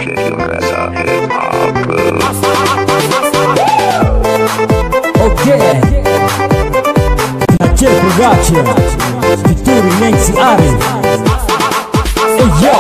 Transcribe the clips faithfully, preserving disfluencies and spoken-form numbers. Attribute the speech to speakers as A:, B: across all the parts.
A: Jadi rasain apa?
B: Oke, Aceh Production featuring Nancy Arif. Hey yo.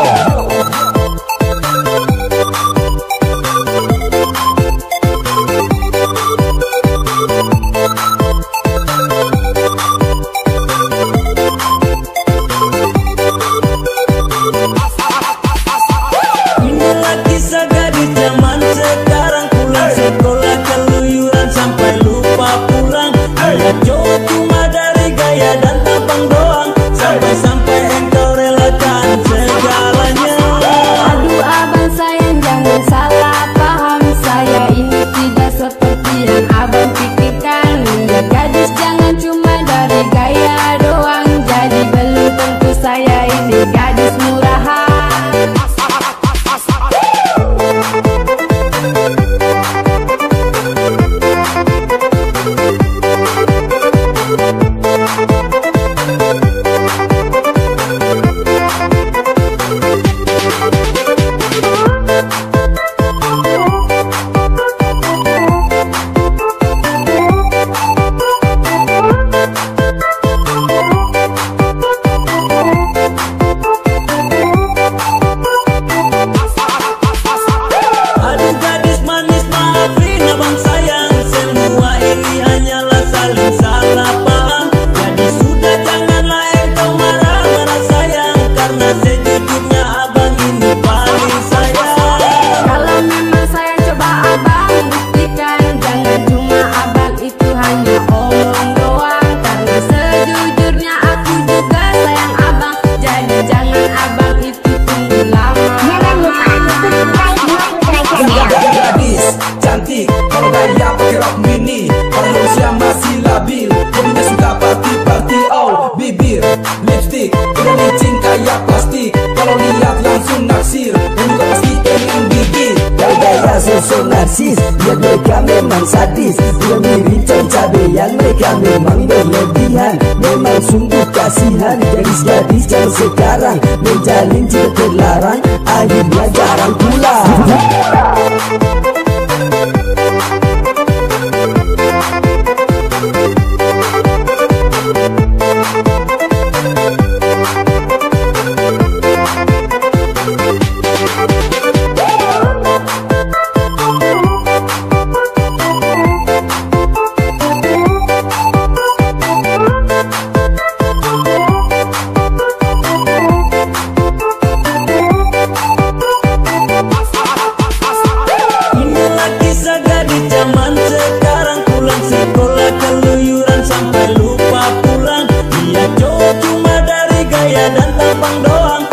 C: Inilah kisah gadis zaman sekarang, pulang sekolah keluyuran sampai lupa pulang. Dia cowok cuma dari gaya dan tampang doang, sampai-sampai engkau relakan segalanya.
D: Aduh abang sayang jangan salah paham, saya ini tidak seperti yang abang pikirkan. Lihat gadis jangan cuma dari gaya doang, jadi belum tentu saya ini gadis murahan.
C: Aduh gadis manis maafin abang sayang, semua ini hanyalah saling salah paham. Jadi sudah janganlah engkau marah-marah sayang, karena sejujurnya abang ini paling sayang.
D: Kalau memang sayang coba abang buktikan, jangan cuma abang itu hanya omong doang. Karena sejujurnya aku juga sayang abang, jadi jangan abang itu tunggu lama.
E: Gadis cantik, kalau gaya pakai rok mini, kalau usia masih labil, hobinya suka party-party. Oh, bibir, lipstick, udah licin kayak plastik, kalau lihat langsung naksir, dan juga pasti pengen gigit.
B: Dari gaya sosok narsis, lihat mereka memang sadis. Dia mirip cabe-cabean, mereka memang berlebihan. Memang sungguh kasihan, gadis-gadis zaman sekarang menjalin cinta terlarang, akhirnya jarang pulang.
C: Inilah kisah gadis zaman sekarang, pulang sekolah keluyuran sampai lupa pulang. Dia cowok cuma dari gaya dan tampang doang,